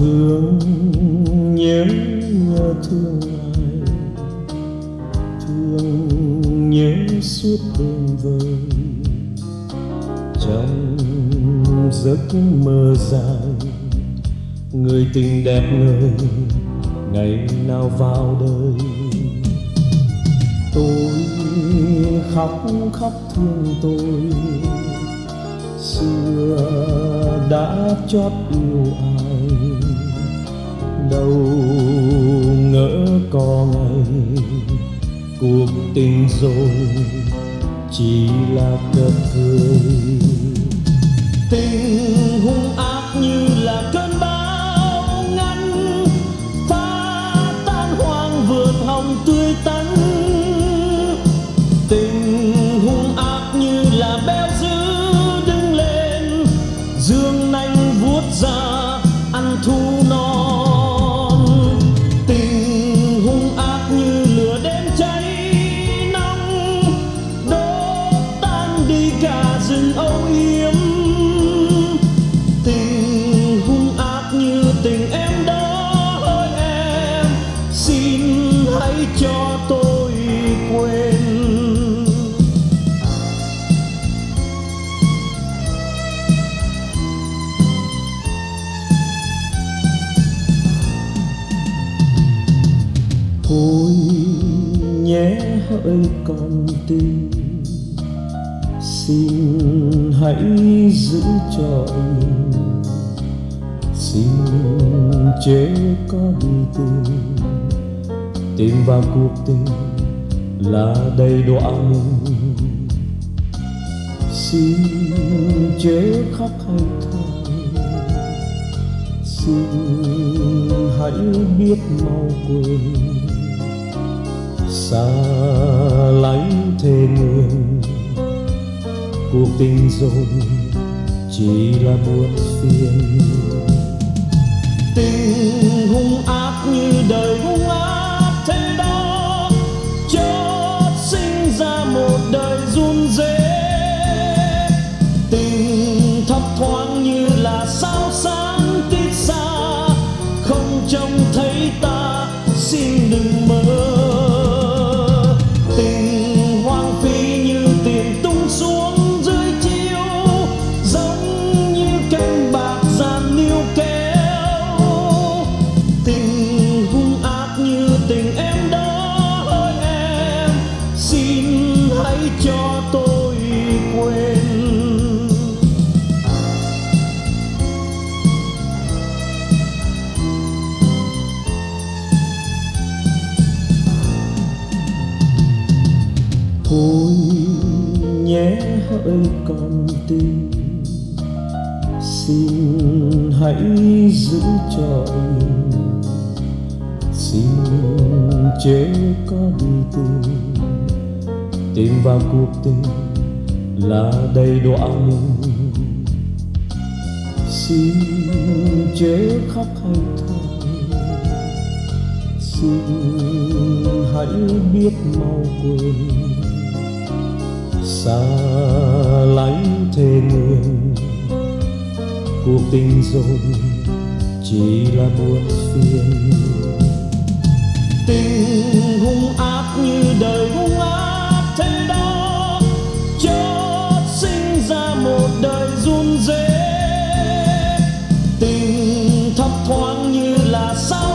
thương nhớ thương ai, thương nhớ suốt đêm vơi trong giấc mơ dài. Người tình đẹp ngời ngày nào vào đời, tôi khóc khóc thương tôi xưa đã chót yêu ai. Đâu ngỡ có ngày cuộc tình rồi chỉ là cợt cười. Tình hung ác như là cơn bão ngăn phá tan hoang vườn hồng tươi tắn. Tình hung ác như là béo dữ đứng lên dương nanh vuốt ra ăn thu non. Tình hung ác như lửa đêm cháy nóng đốt tan đi cả rừng âu yếm. Tình hung ác như tình em đó hỡi em, xin hãy cho tôi quên. Thôi nhé hỡi con tim, xin hãy giữ cho em. Xin chớ có đi tìm vào cuộc tình là đầy đọa mình. Xin chớ khóc hay than, xin hãy biết mau quên. Xa lánh thề nguyện cuộc tình rồi chỉ là buồn phiền. Tình hung ác như đời hung ác thế đó, chợt sinh ra một đời run rế. Tình thấp thoáng như là sao sáng tít xa, không trông thấy ta xin đừng mơ. Tình hoang phí như tiền tung xuống dưới chiếu, giống như cánh bạc dàn níu kéo. Tình hung ác như tình em đó hỡi em, xin hãy cho tôi quên. Thôi nhé hỡi con tim, xin hãy giữ cho em. Xin chớ có đi tìm vào cuộc tình là đầy đọa mình. Xin chớ khóc hay than, xin hãy biết mau quên. Xa lánh thề nguyện cuộc tình rồi chỉ là buồn phiền. Tình hung ác như đời hung ác thế đó, chợt sinh ra một đời run rế. Tình thấp thoáng như là sao